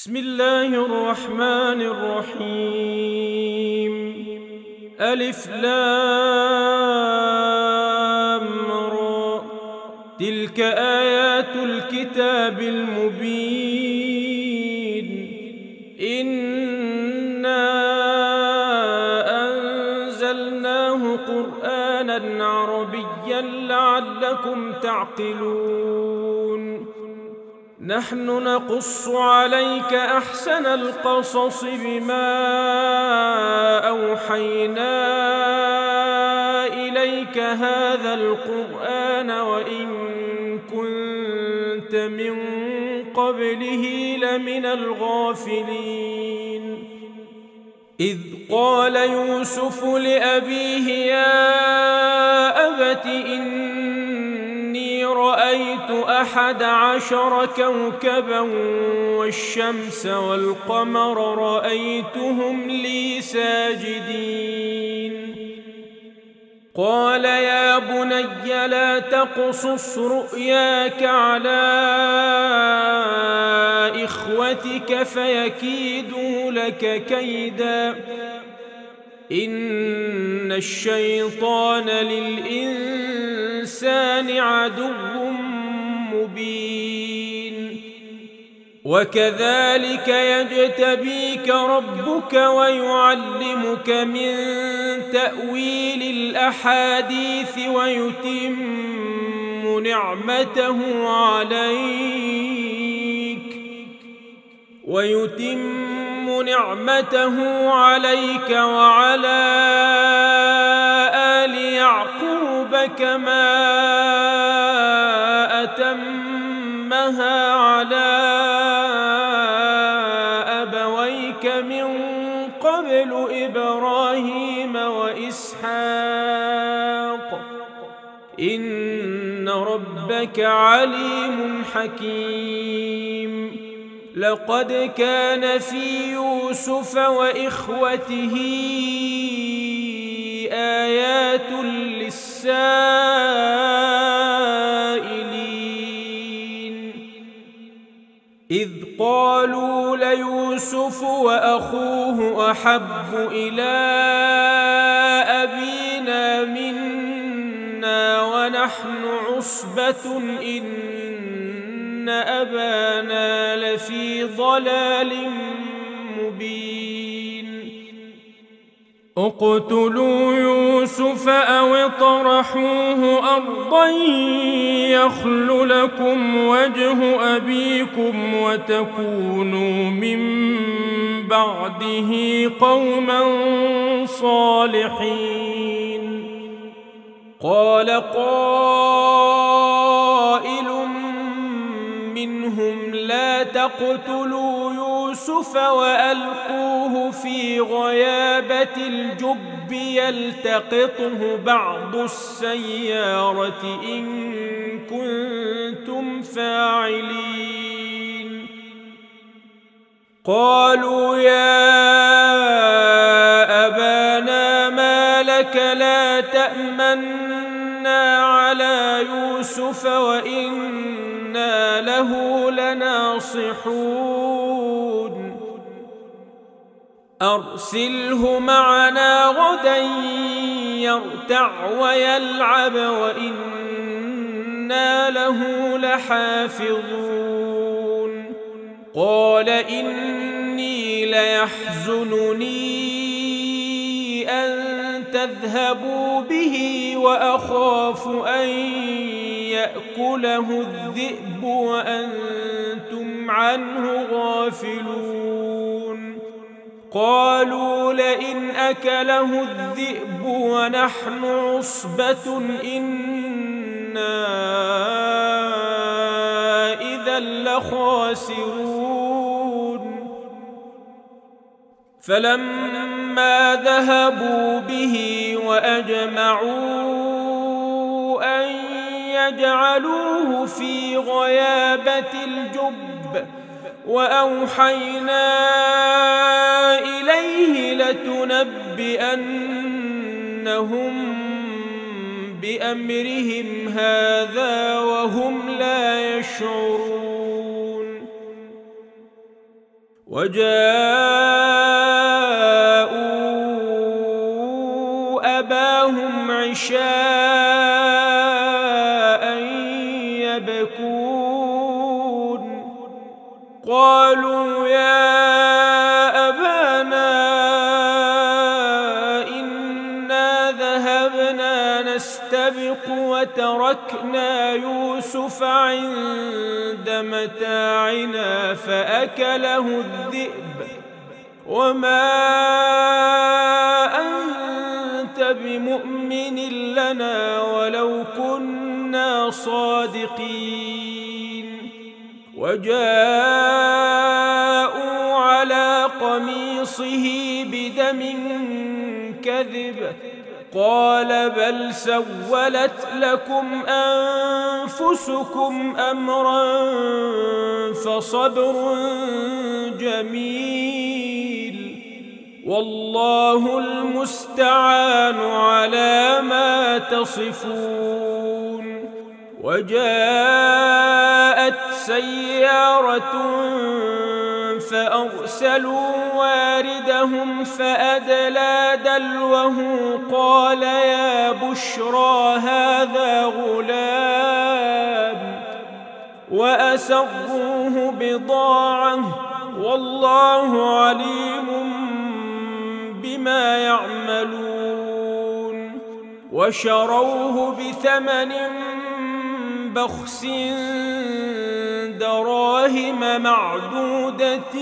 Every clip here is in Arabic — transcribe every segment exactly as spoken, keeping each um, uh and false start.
بسم الله الرحمن الرحيم. ألف لام را، تلك آيات الكتاب المبين. إنا أنزلناه قرآنا عربيا لعلكم تعقلون. نحن نقص عليك أحسن القصص بما أوحينا إليك هذا القرآن وإن كنت من قبله لمن الغافلين. إذ قال يوسف لأبيه يا أبت إني رأيت أحد عشر كوكبا والشمس والقمر رأيتهم لي ساجدين. قال يا بني لا تقصص رؤياك على إخوتك فيكيدوا لك كيدا، إن الشيطان للإنسان عدو مبين. وكذلك يجتبيك ربك ويعلمك من تأويل الأحاديث ويتم نعمته عليك ويتم نعمته عليك وعلى آل يعقوب كما أتمها على أبويك من قبل إبراهيم وإسحاق، إن ربك عليم حكيم. لقد كان في يوسف وإخوته آيات للسائلين، إذ قالوا ليوسف وأخوه أحب إلى أبينا منا ونحن عصبة إن أبانا لفي ضلال مبين. اقتلوا يوسف أو اطرحوه أرضا يخل لكم وجه أبيكم وتكونوا من بعده قوما صالحين. قال قائل منهم لا تقتلوا يوسف وألقوه في غيابة الجب يلتقطه بعض السيارة إن كنتم فاعلين. قالوا يا أبانا ما لك لا تأمنا على يوسف وإنا له لناصحون. أرسله معنا غدا يرتع ويلعب وإنا له لحافظون. قال إني ليحزنني أن تذهبوا به وأخاف أن يأكله الذئب وأنتم عنه غافلون. قالوا لئن أكله الذئب ونحن عصبة إنا إذا لخاسرون. فلما ذهبوا به وأجمعوا أن يجعلوه في غيابة الجب وأوحينا إليه لتنبئنهم بأمرهم هذا وهم لا يشعرون. وجاءوا أباهم عشاء يبكون قالوا يا أبانا إنا ذهبنا نستبق وتركنا يوسف عند متاعنا فأكله الذئب وما أنت بمؤمن لنا ولو كنا صادقين وجاءوا على قميصه بدم كذب قال بل سولت لكم أنفسكم أمرا فصبر جميل والله المستعان على ما تصفون وجاءت سيارة فأرسلوا واردهم فأدلى دلوه قال يا بشرى هذا غلام وأسروه بضاعة والله عليم بما يعملون وشروه بثمن بخس دراهم معدودة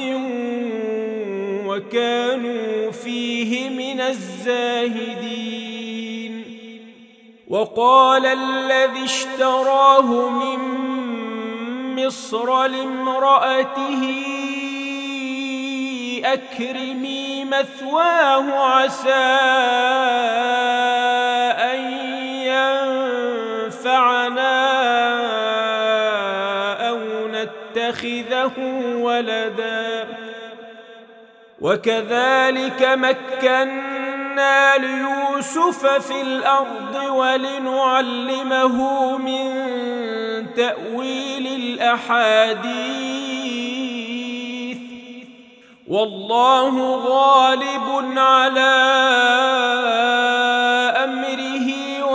وكانوا فيه من الزاهدين وقال الذي اشتراه من مصر لامرأته أكرمي مثواه عسى أن ينفعنا أو نتخذه ولدا وكذلك مكنا ليوسف في الأرض ولنعلمه من تأويل الأحاديث والله غالب على أمره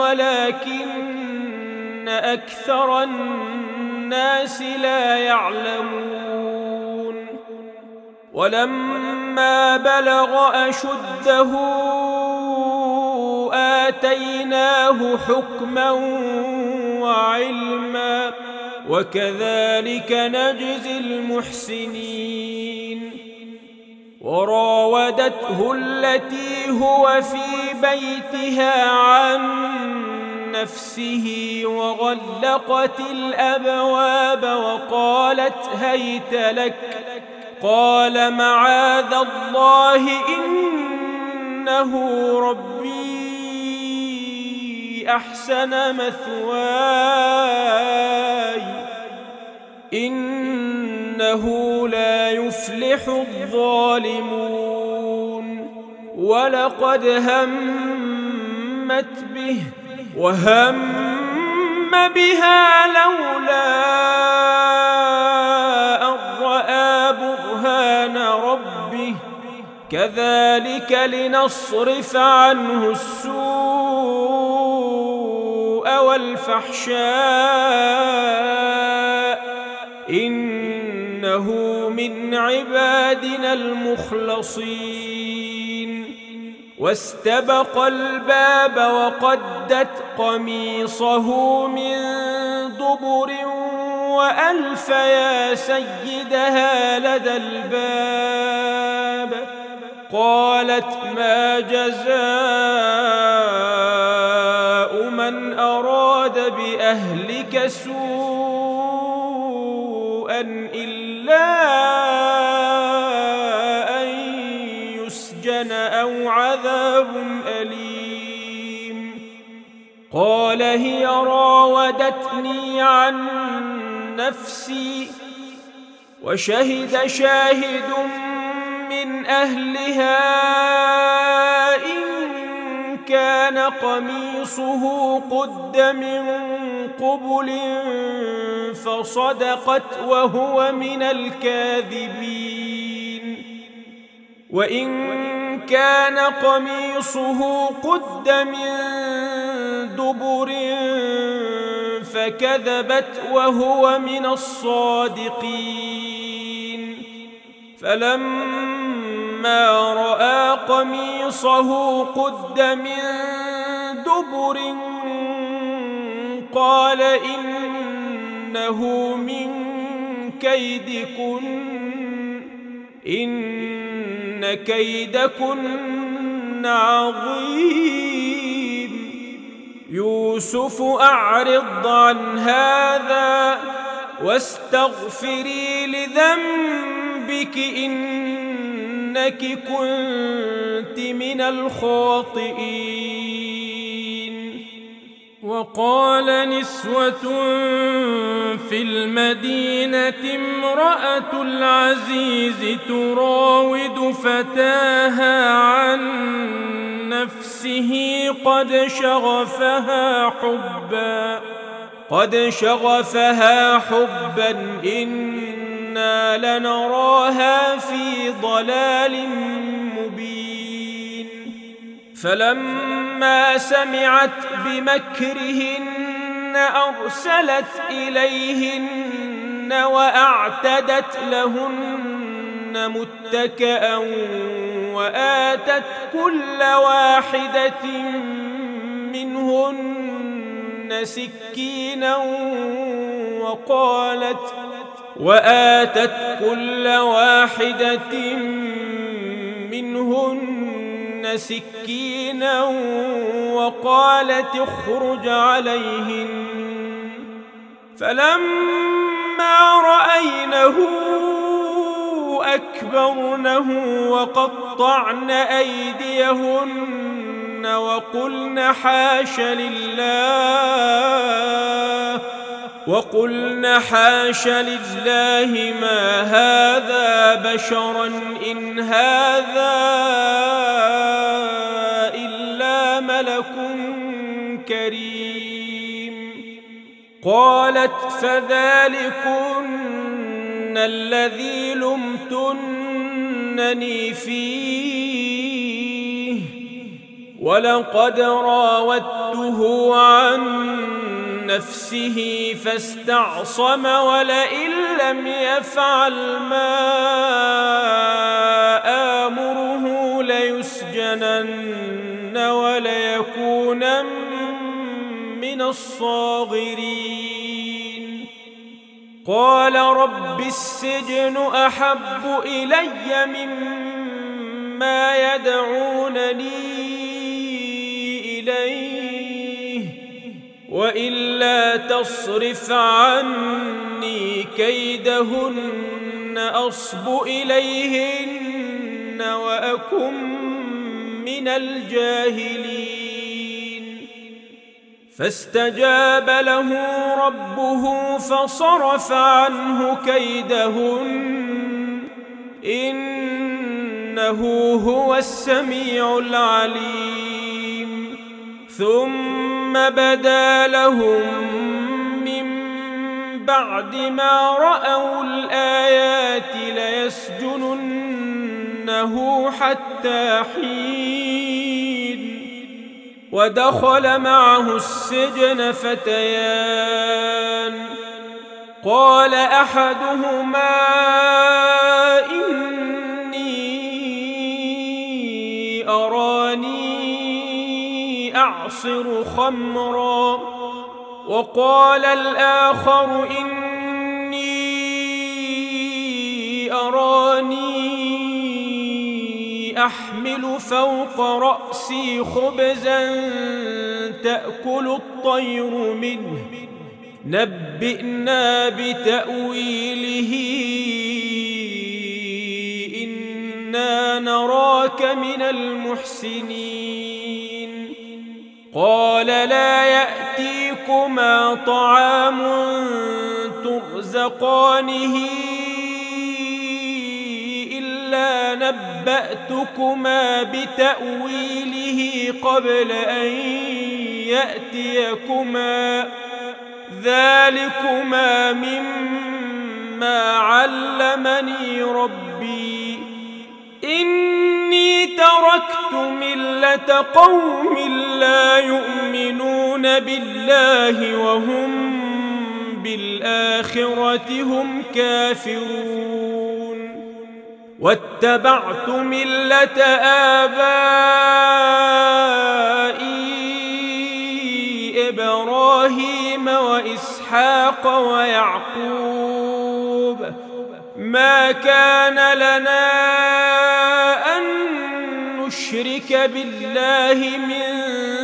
ولكن أكثر الناس لا يعلمون ولما بلغ أشده آتيناه حكما وعلما وكذلك نجزي المحسنين وراودته التي هو في بيتها عن نفسه وغلقت الأبواب وقالت هيت لك قال معاذ الله إنه ربي أحسن مثواي إنه لا يفلح الظالمون ولقد همت به وهم بها لولا أن رأى برهان ربه كذلك لنصرف عنه السوء والفحشاء إنه من عبادنا المخلصين واستبق الباب وقدت قميصه من دبر وألف يا سيدها لدى الباب قالت ما جزاء من أراد بأهلك سوءا إلا أن يسجن أو عذاب أليم قال هي راودتني عن نفسي وشهد شاهد من أهلها إن كان قميصه قد من قبل فصدقت وهو من الكاذبين وإن كان قميصه قد من دبر فكذبت وهو من الصادقين فلما رأى قميصه قد من دبر قال إنه من كيدكن إن كيدكن عظيم يوسف أعرض عن هذا واستغفري لذنبك إنك كنت من الخاطئين. وقال نسوة في المدينة امرأة العزيز تراود فتاها عن نفسه قد شغفها حبا قد شغفها حبا إنا لنراها في ضلال مبين. فلما سمعت بمكرهن أرسلت إليهن وأعتدت لهن متكئا وآتت كل واحدة منهن سكينا وقالت وآتت كل واحدة منهن سكينا وقالت اخرج عليهن فلما رأينه أكبرنه وقطعن أيديهن وقلن حاش لله وقلن حاش لله ما هذا بشرا إن هذا إلا ملك كريم. قالت فذلكن الذي لمتنني فيه ولقد راودته عن نفسه فاستعصم ولئن لم يفعل ما آمره ليسجنن وليكونن من الصاغرين. قال رب السجن أحب إلي مما يدعونني إليه وإلا تصرف عني كيدهن أصب إليهن وأكن من الجاهلين. فاستجاب له ربه فصرف عنه كيدهن إنه هو السميع العليم. ثم بدا لهم من بعد ما رأوا الآيات ليسجننه حتى حين. ودخل معه السجن فتيان قال أحدهما إني أراني أعصر خمرا وقال الآخر إني أراني أحمل فوق رأسي خبزا تأكل الطير منه نبئنا بتأويله إنا نراك من المحسنين. قال لا يأتيكما طعام ترزقانه إلا نبأتكما بتأويله قبل أن يأتيكما ذلكما مما علمني ربي إن تركت ملة قوم لا يؤمنون بالله وهم بالآخرة هم كافرون واتبعت ملة آبائي إبراهيم وإسحاق ويعقوب ما كان لنا أن نشرك بالله من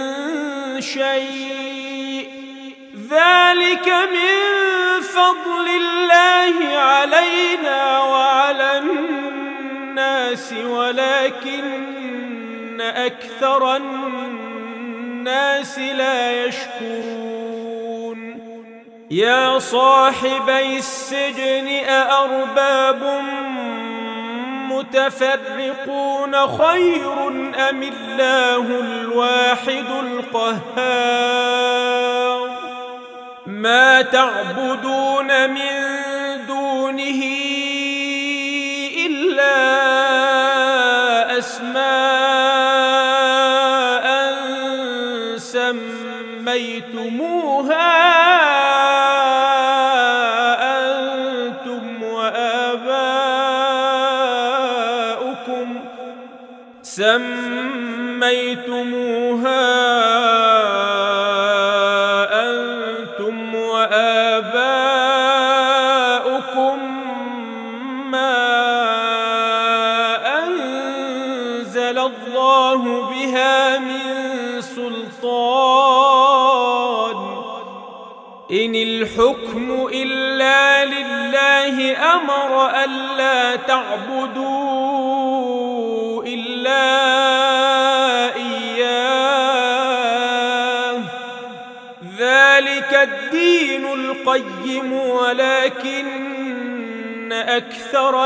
شيء ذلك من فضل الله علينا وعلى الناس ولكن أكثر الناس لا يشكرون يا صاحبي السجن أأرباب متفرقون خير أم الله الواحد القهار ما تعبدون من دونه إلا أسماء سميتموها أنتم وآباؤكم سميتموها أنتم وآباؤكم ما أنزل الله بها من سلطان إن الحكم إلا لله أمر ألا تعبدوا إلا إياه ذلك الدين القيم ولكن أكثر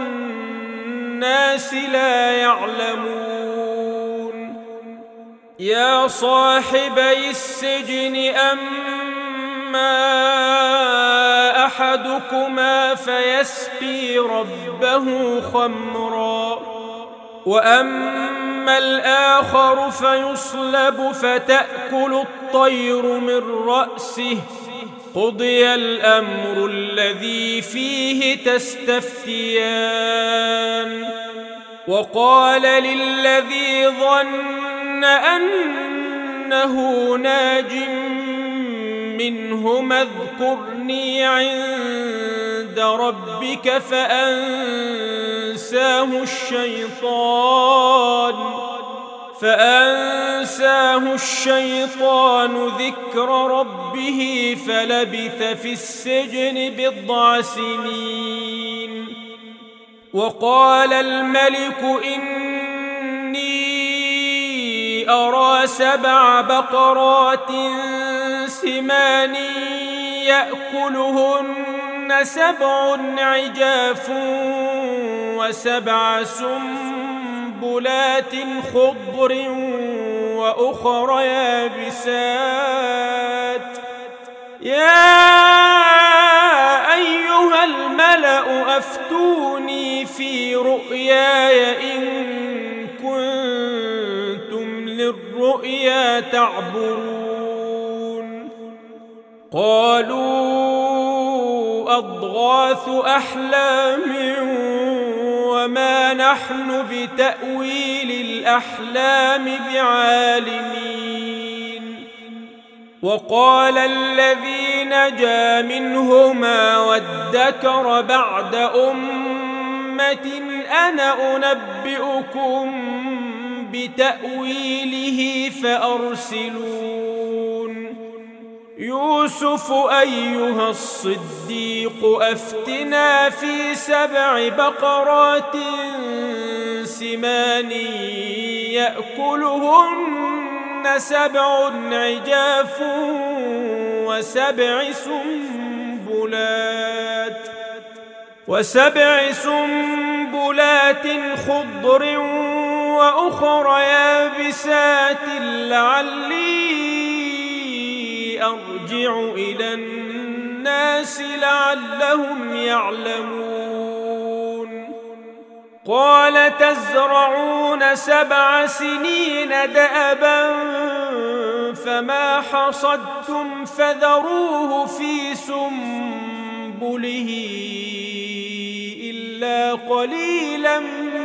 الناس لا يعلمون يا صاحبي السجن أما أحدكما فيسقي ربه خمرا وأما الآخر فيصلب فتأكل الطير من رأسه قضي الأمر الذي فيه تستفتيان وقال للذي ظن أنه ناج منهما اذكرني عند ربك فأنساه الشيطان فأنساه الشيطان ذكر ربه فلبث في السجن بضع سنين وقال الملك إني أرى سبع بقرات سمان يأكلهن سبع عجاف وسبع سنبلات خضر وأخر يابسات يا أيها الملأ أفتوني في رؤياي إن كنتم للرؤيا تعبرون قالوا أضغاث أحلام وما نحن بتأويل الأحلام بعالمين وقال الذي نجا منهما وادكر بعد أمة أنا أنبئكم بتأويله فأرسلون يوسف أيها الصديق أفتنا في سبع بقرات سمان يأكلهن سبع عجاف وسبع سنبلات وسبع سنبلات خضر وأخر يابسات لعلي أرجع إلى الناس لعلهم يعلمون قال تزرعون سبع سنين دأبا فما حصدتم فذروه في سنبله إلا قليلا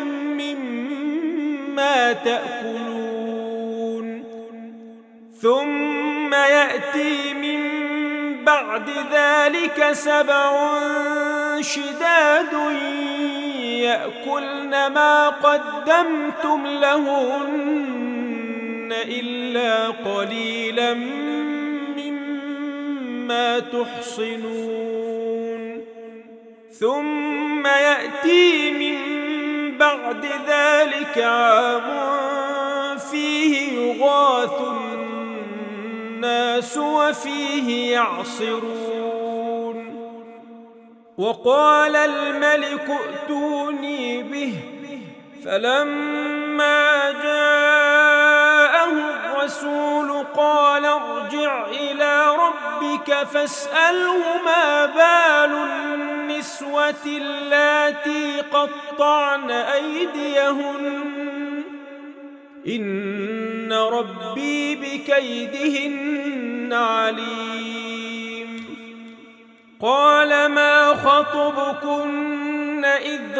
مما تأكلون ثم يأتي من بعد ذلك سبع شداد يأكلن ما قدمتم لهن إلا قليلا مما تحصنون ثم يأتي من بعد ذلك عام فيه يغاث الناس وفيه يعصرون وقال الملك ائتوني به فلما جاءه الرسول قال ارجع إلى ربك فاسأله ما بال النسوة اللاتي قطعن أيديهن إن ربي بكيدهن عليم قال ما خطبكن إذ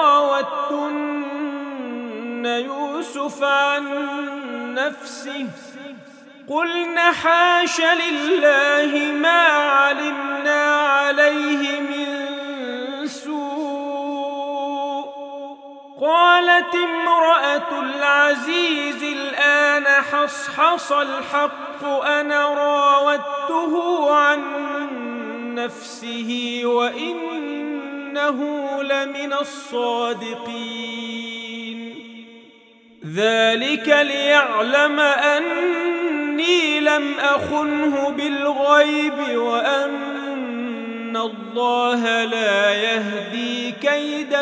راوتن يوسف عن نفسه قلن حاش لله ما علمنا عليه من سوء قالت امرأة العزيز الآن حصحص الحق أنا راودته عن نفسه وإنه لمن الصادقين ذلك ليعلم أني لم أخنه بالغيب وأن الله لا يهدي كيد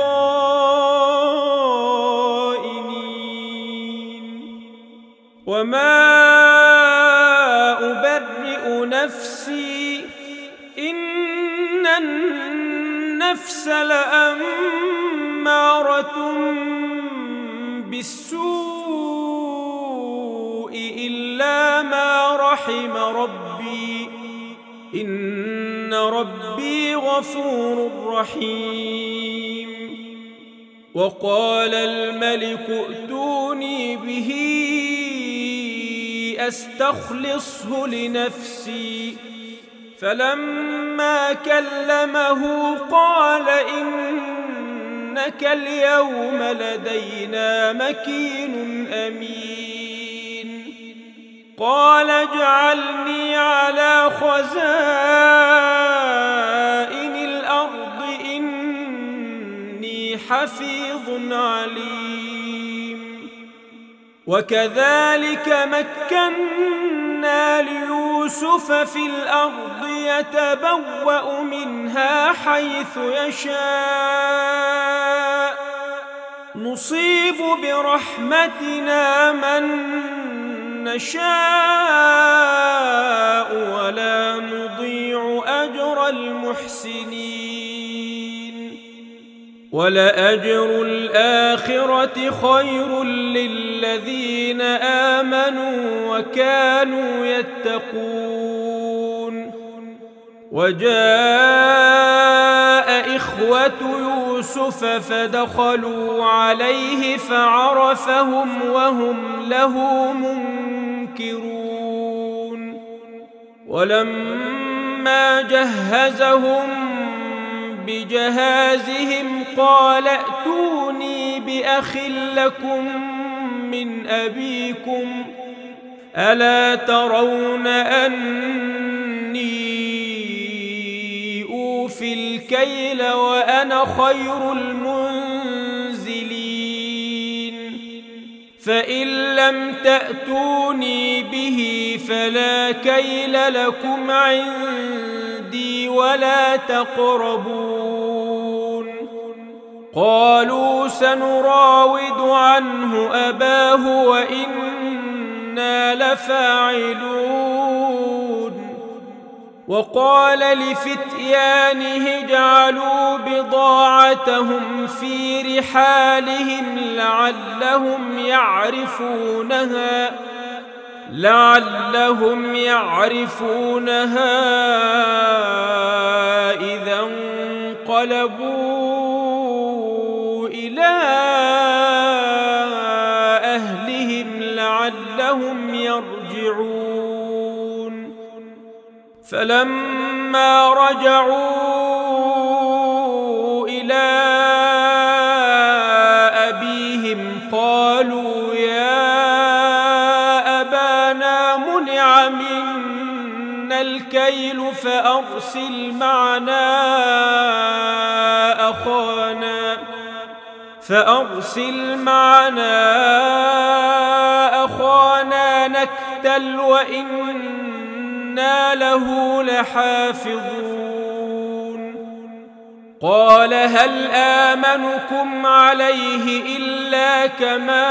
الخائنين وما أبرئ نفسي إن النفس لأمارة بالسوء إلا ما رحم ربي إن ربي غفور رحيم وقال الملك ائتوني به أستخلصه لنفسي فلما كلمه قال إنك اليوم لدينا مكين أمين قال اجعلني على خزائن الأرض إني حفيظ عليم وكذلك مكنا ليوسف في الأرض يتبوأ منها حيث يشاء نصيب برحمتنا من نشاء ولا نضيع أجر المحسنين ولأجر الآخرة خير للذين آمنوا وكانوا يتقون وجاء إخوة يوسف فدخلوا عليه فعرفهم وهم له منكرون ولما جهزهم بجهازهم قال ائتوني بأخ لكم من أبيكم ألا ترون أني أوفي الكيل وأنا خير المنزلين فإن لم تأتوني به فلا كيل لكم عندي ولا تقربون قالوا سنراود عنه أباه وإنا لفاعلون وقال لفتيانه اجعلوا بضاعتهم في رحالهم لعلهم يعرفونها لعلهم يعرفونها إذا انقلبوا إلى أهلهم لعلهم يرجعون فلما رجعوا إلى أبيهم قالوا يا أبانا منع منا الكيل فأرسل معنا أخانا فأرسل معنا أخانا نكتل وإنا له لحافظون قال هل آمنكم عليه إلا كما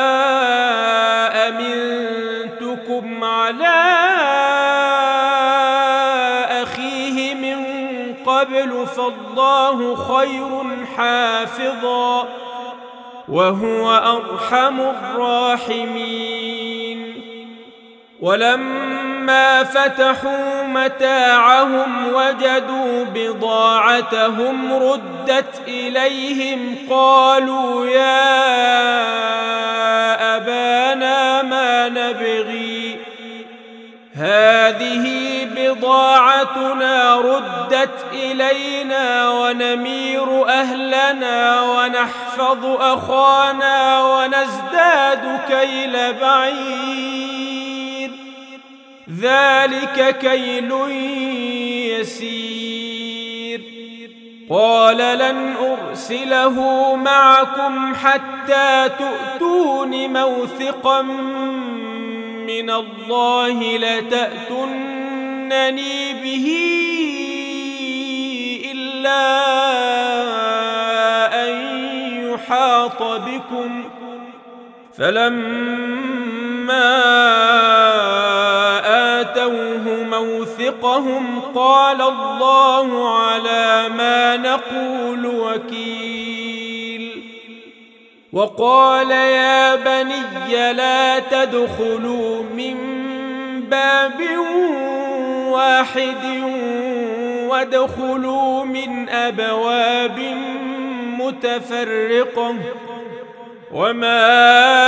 أمنتكم على أخيه من قبل فالله خير حافظا وهو أرحم الراحمين ولما فتحوا متاعهم وجدوا بضاعتهم ردت إليهم قالوا يا أبانا ما نبغي هذه بضاعتنا ردت إلينا ونمير أهلنا ونحفظ أخانا ونزداد كيل بعير ذلك كيل يسير قال لن أرسله معكم حتى تؤتون موثقا من الله لتأتونني به إلا أن يحاط بكم فلما آتوه موثقهم قال الله على ما نقول وكيل وقال يا بني لا تدخلوا من باب واحد وادخلوا من أبواب متفرقة وما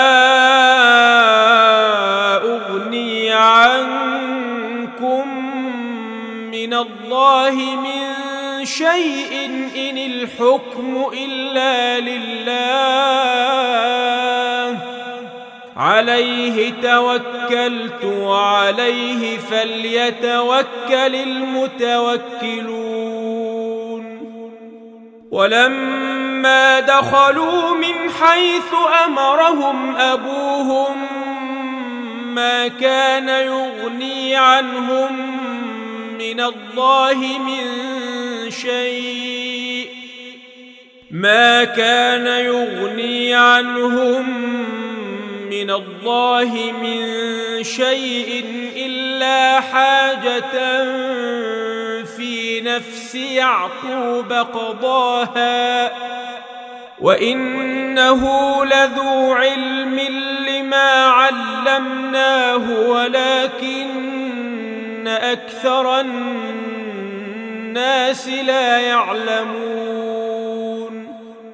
أغني عنكم من الله من شيء إن الحكم إلا لله عليه توكلت وعليه فليتوكل المتوكلون ولما دخلوا من حيث أمرهم أبوهم ما كان يغني عنهم من الله من شيء ما كان يغني عنهم من الله من شيء إلا حاجة في نفس يعقوب قضاها وإنه لذو علم لما علمناه ولكن أكثر الناس لا يعلمون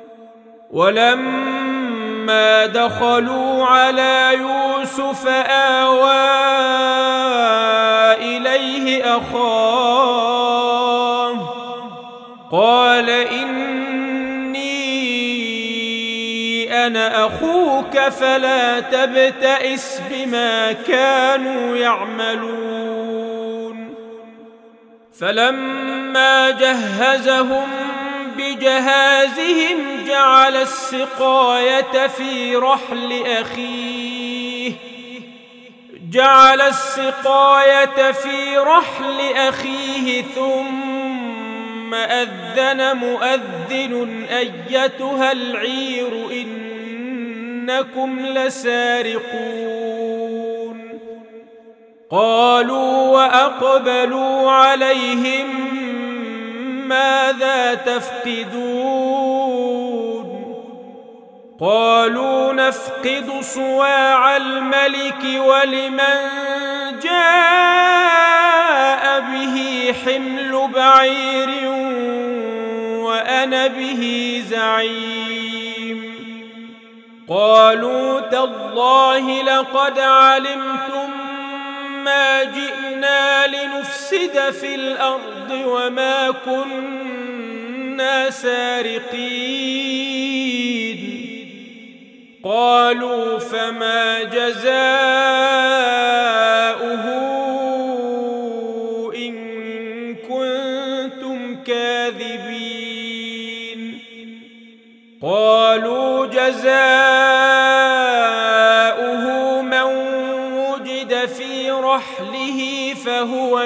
ولما دخلوا على يوسف آوى إليه أخاه قال إني أنا أخوك فلا تبتئس بما كانوا يعملون فلما جهزهم بجهازهم جعل السقاية في رحل أخيه جعل السقاية في رحل أخيه ثم أذن مؤذن أيتها العير إنكم لسارقون قالوا وأقبلوا عليهم ماذا تفقدون قالوا نفقد صواع الملك ولمن جاء به حمل بعير وأنا به زعيم قالوا تالله لقد علمتم ما جئنا لنفسد في الأرض وما كنا سارقين قالوا فما جزاؤه إن كنتم كاذبين قالوا جزاؤه من وجد في رحله فهو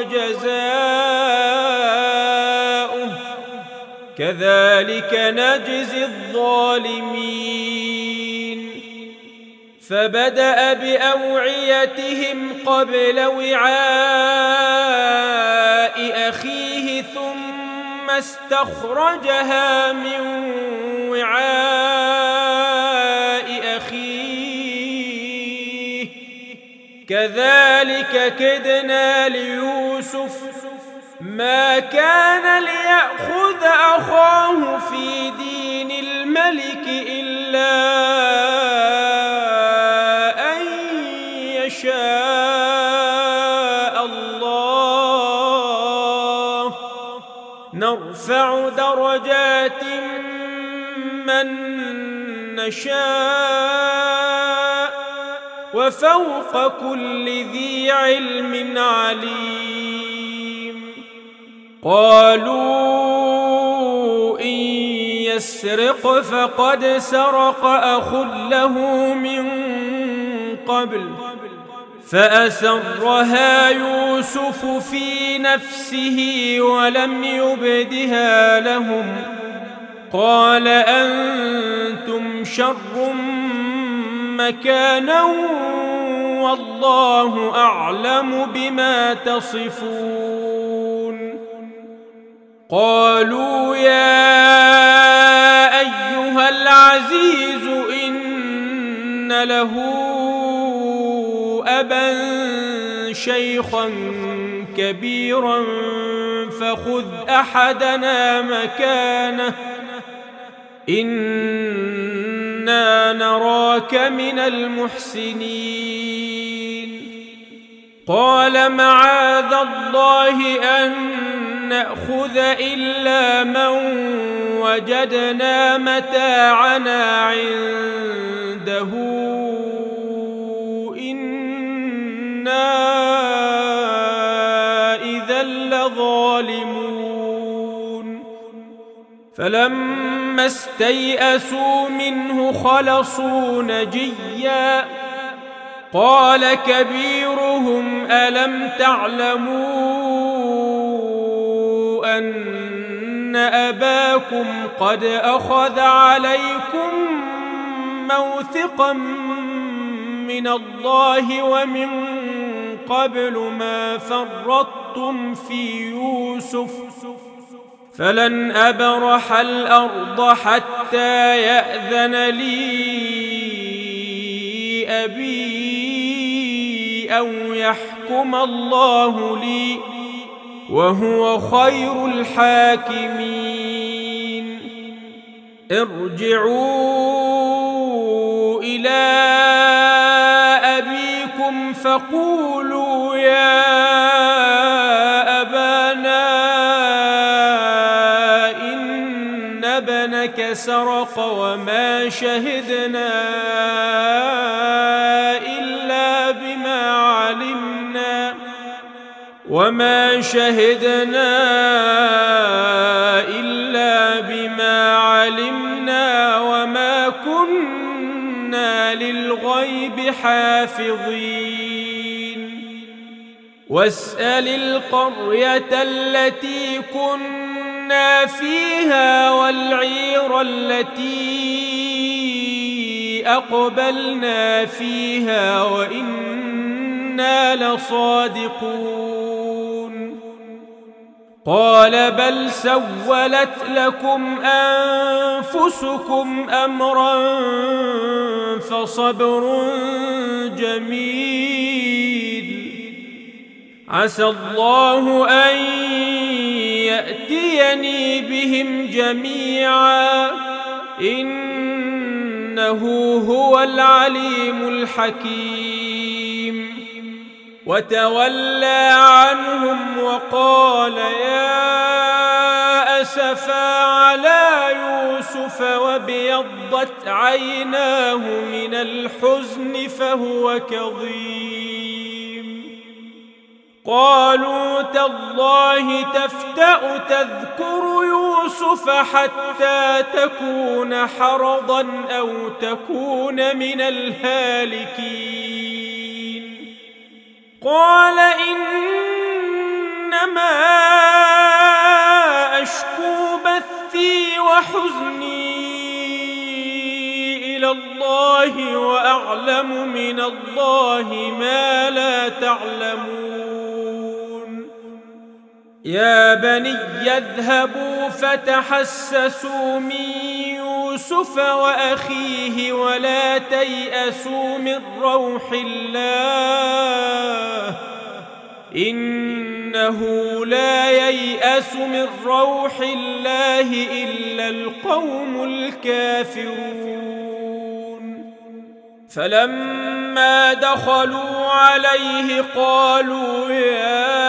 جزاؤه كذلك نجزي الظالمين فبدأ بأوعيتهم قبل وعاء أخيه ثم استخرجها من وعاء أخيه كذلك كدنا ليوسف ما كان ليأخذ أخاه في دين الملك إلا أن يشاء الله نرفع درجات من نشاء وفوق كل ذي علم عليم قالوا إن يسرق فقد سرق أخ له من قبل فأسرها يوسف في نفسه ولم يبدها لهم قال أنتم شر مكانا والله أعلم بما تصفون قالوا يا أيها العزيز إن له أبا شيخا كبيرا فخذ أحدنا مكانه إنا نراك من المحسنين قال معاذ الله أن نأخذ إلا من وجدنا متاعنا عنده إنا إذا لظالمون فلما استيئسوا منه خلصوا نجيا قال كبيرهم ألم تعلموا أن أباكم قد أخذ عليكم موثقا من الله ومن قبل ما فرطتم في يوسف فلن أبرح الأرض حتى يأذن لي أبي أو يحكم الله لي وهو خير الحاكمين ارجعوا إلى أبيكم فقولوا يا أبانا إن ابنك سرق وما شهدنا إلا بما علمنا وما شهدنا إلا بما علمنا وما كنا للغيب حافظين واسأل القرية التي كنا فيها والعير التي أقبلنا فيها وإنا كنا لصادقون قال بل سولت لكم أنفسكم أمرا فصبر جميل عسى الله أن يأتيني بهم جميعا إنه هو العليم الحكيم وتولى عنهم وقال يا أسفا على يوسف وابيضت عيناه من الحزن فهو كظيم قالوا تالله تفتأ تذكر يوسف حتى تكون حرضا أو تكون من الهالكين قال إنما أشكو بثي وحزني إلى الله وأعلم من الله ما لا تعلمون يا بني اذهبوا فتحسسوا من يوسف وأخيه ولا تيأسوا من روح الله إنه لا ييأس من روح الله إلا القوم الكافرون فلما دخلوا عليه قالوا يا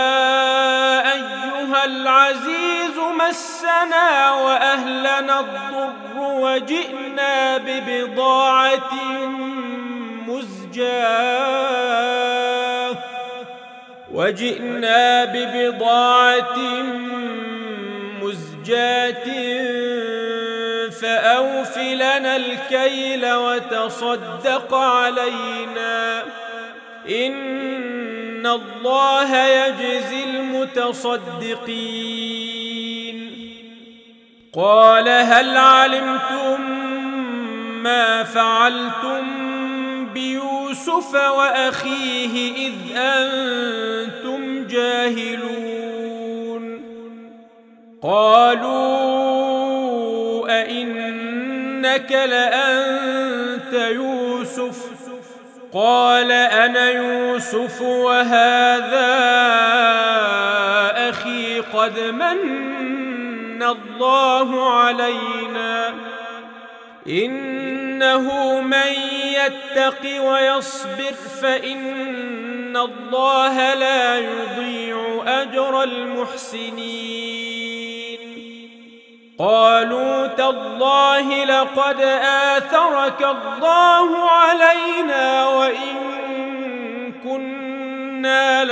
أيها العزيز مسنا وأهلنا الضر وجئنا ببضاعة مزجاة وجئنا ببضاعة مزجاة فأوف لنا الكيل وتصدق علينا إن الله يجزي المتصدقين قال هل علمتم ما فعلتم بيوسف وأخيه إذ أنتم جاهلون قالوا أئنك لأنت يوسف قال أنا يوسف وهذا أخي قد من الله علينا إنه من يتق ويصبر فإن الله لا يضيع أجر المحسنين قالوا تالله لقد آثرك الله علينا وإن كنا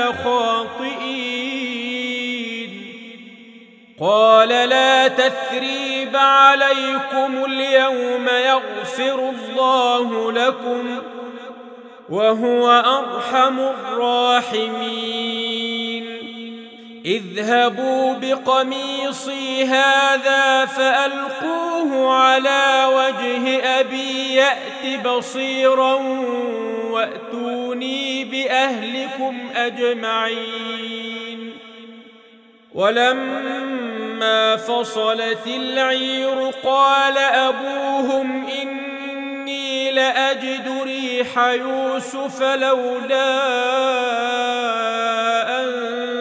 لخاطئين قال لا تثريب عليكم اليوم يغفر الله لكم وهو أرحم الراحمين اذهبوا بقميصي هذا فألقوه على وجه أبي يأت بصيرا وأتوني بأهلكم أجمعين ولما فصلت العير قال أبوهم إني لأجد ريح يوسف لولا أن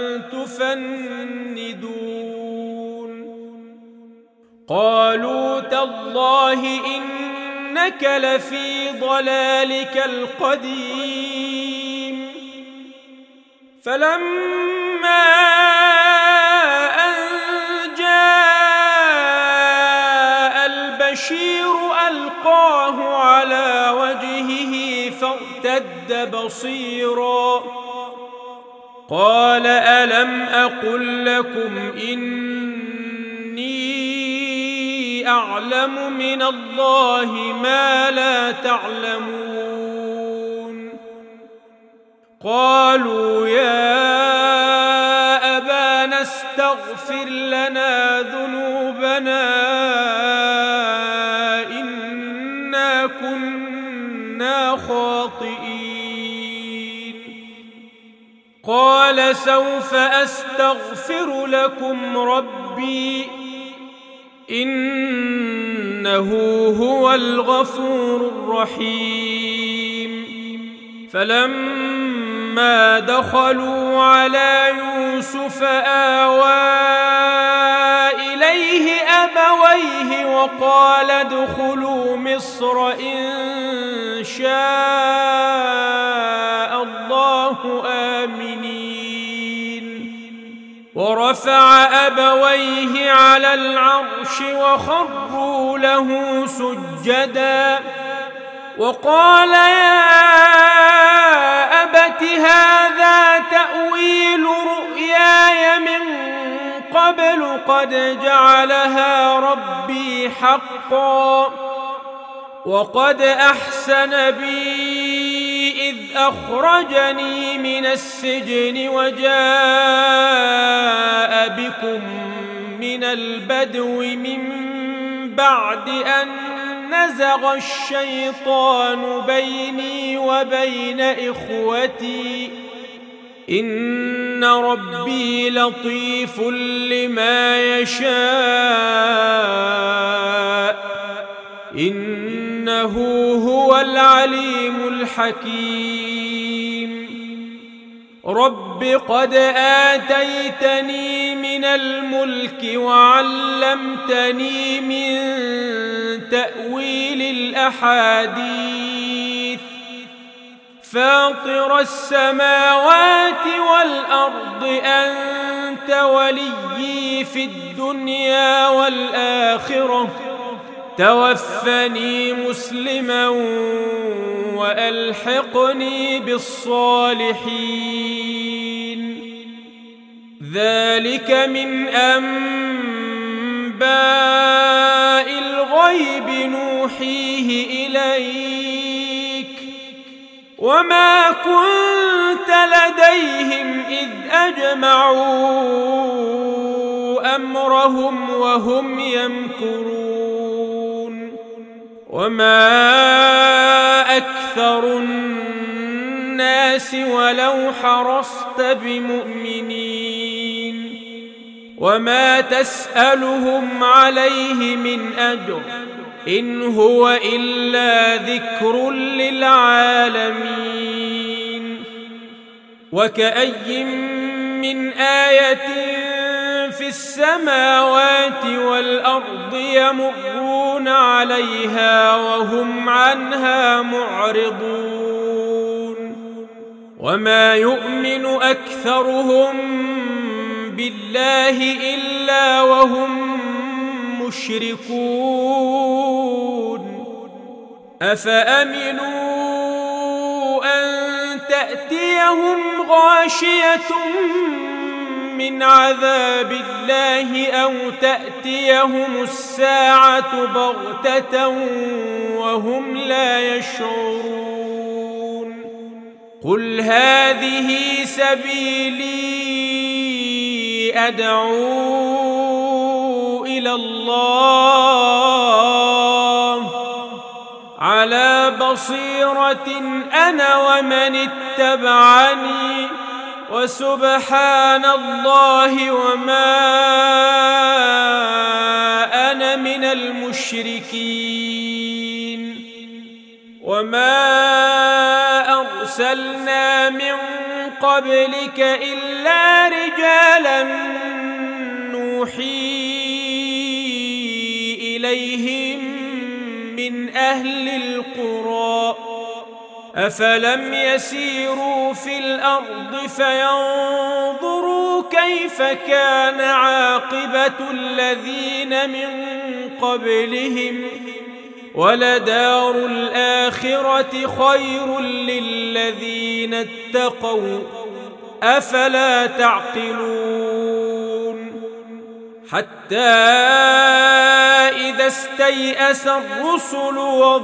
تفندون قالوا تالله إنك لفي ضلالك القديم فلما أن جاء البشير ألقاه على وجهه فارتد بصيرا قال ألم أقل لكم إني أعلم من الله ما لا تعلمون قالوا يا أبانا استغفر لنا ذنوبنا إنا كنا خاطئين قال سوف أستغفر لكم ربي إنه هو الغفور الرحيم. فلما دخلوا على يوسف آوى إليه أبويه وقال ادخلوا مصر إن شاء الله آمنين. ورفع أبويه على العرش وخروا له سجدا وقال يا أبت هذا تأويل رؤياي من قبل قد جعلها ربي حقا وقد أحسن بي إذ أخرجني من السجن وجاء بكم من البدو من بعد أن نزغ الشيطان بيني وبين إخوتي إن ربي لطيف لما يشاء إنه هو العليم الحكيم. رب قد آتيتني من الملك وعلمتني من تأويل الأحاديث فاطر السماوات والأرض أنت وليي في الدنيا والآخرة توفني مسلما وألحقني بالصالحين. ذلك من أنباء الغيب نوحيه إليك وما كنت لديهم إذ أجمعوا أمرهم وهم يمكرون. وما أكثر الناس ولو حرصت بمؤمنين وما تسألهم عليه من أجر إن هو إلا ذكر للعالمين. وكأي من آية في السماوات والأرض يمرون عليها وهم عنها معرضون وما يؤمن أكثرهم بالله إلا وهم مشركون. أفأمنوا أن تأتيهم غاشية من عذاب الله أو تأتيهم الساعة بغتة وهم لا يشعرون. قل هذه سبيلي أدعو إلى الله على بصيرة أنا ومن اتبعني وسبحان الله وما أنا من المشركين. وما أرسلنا من قبلك إلا رجالا نوحي إليهم من أهل القرى أفلم يسيروا في الأرض فينظروا كيف كان عاقبة الذين من قبلهم ولدار الآخرة خير للذين اتقوا أفلا تعقلون. حتى إذا استيأس الرسل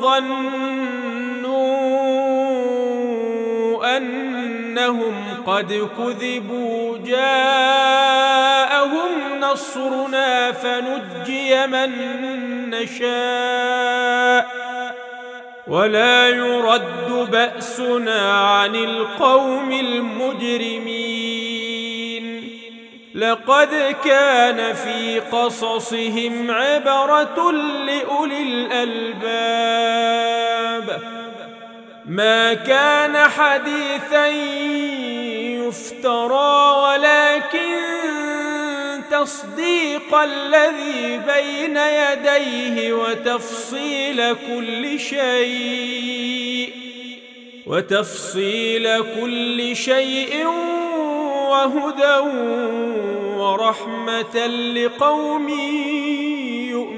وظنوا أنهم قد كذبوا جاءهم نصرنا فنجي من نشاء ولا يرد بأسنا عن القوم المجرمين لقد كان في قصصهم عبرة لأولي الألباب ما كان حديثا يفترى ولكن تصديق الذي بين يديه وتفصيل كل شيء وتفصيل كل شيء وهدى ورحمة لقوم يؤمنون.